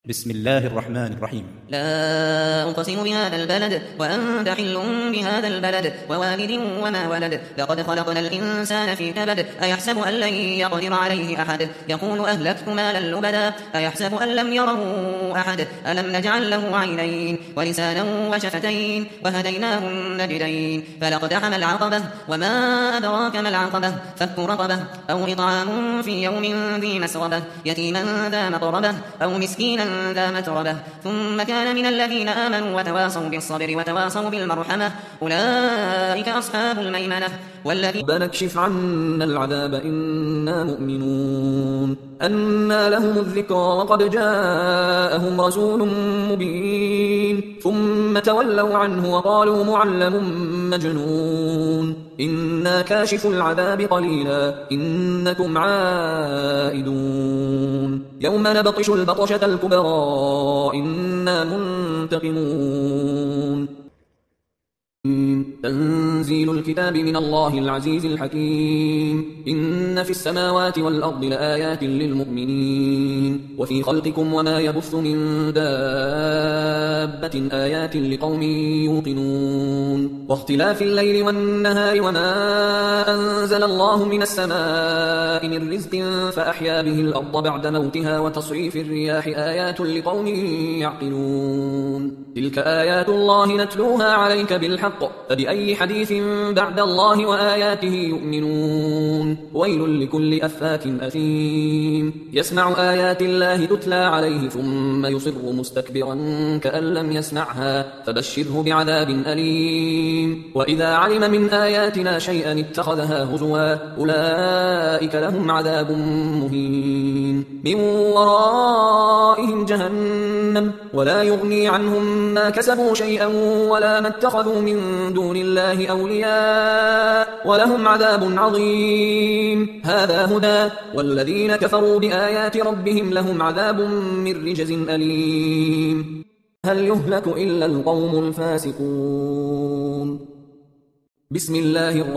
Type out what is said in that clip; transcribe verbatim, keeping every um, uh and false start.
بسم الله الرحمن الرحيم. لا أقسم بهذا البلد وأنت حل بهذا البلد ووالد وما ولد لقد خلقنا الإنسان في كبد أيحسب أن لن يقدر عليه أحد يقول أهلكت مالا لبدا أيحسب أن لم يره أحد ألم نجعل له عينين ولسانا وشفتين وهديناه النجدين فلاقتحم العقبة وما أدراك ما العقبة فك رقبة أو إطعام في يوم ذي مسغبة يتيما ذا مقربة أو مسكينا ذا متربة ثم كان من الذين آمنوا وتواصوا بالصبر وتواصوا بالمرحمة أولئك أصحاب الميمنة والذين ربنا اكشف عنا العذاب إنا مؤمنون أنى لهم الذكرى وقد جاءهم رسول مبين ثم تولوا عنه وقالوا معلم مجنون إنا كاشف العذاب قليلا إنكم عائدون يوم نبطش البطشة الكبرى إنا منتقمون تنزيل الكتاب من الله العزيز الحكيم إن في السماوات والأرض لآيات للمؤمنين وفي خلقكم وما يبث من دابة آيات لقوم يوقنون واختلاف الليل والنهار وما أنزل الله من السماء من رزق فأحيا به الأرض بعد موتها وتصريف الرياح آيات لقوم يعقلون تلك آيات الله نتلوها عليك بالحق فبأي حديث بعد الله وآياته يؤمنون ويل لكل أفاك أثيم يسمع آيات الله تتلى عليه ثم يصر مستكبرا كأن لم يسمعها فبشره بعذاب أليم وإذا علم من آياتنا شيئا اتخذها هزوا أولئك لهم عذاب مهين من ورائهم جهنم ولا يغني عنهم ما كسبوا شيئا ولا ما اتخذوا من دون الله أولياء ولهم عذاب عظيم هذا هدى والذين كفروا بآيات ربهم لهم عذاب من رجز أليم هل يهلك إلا القوم الفاسقون بسم الله الرحمن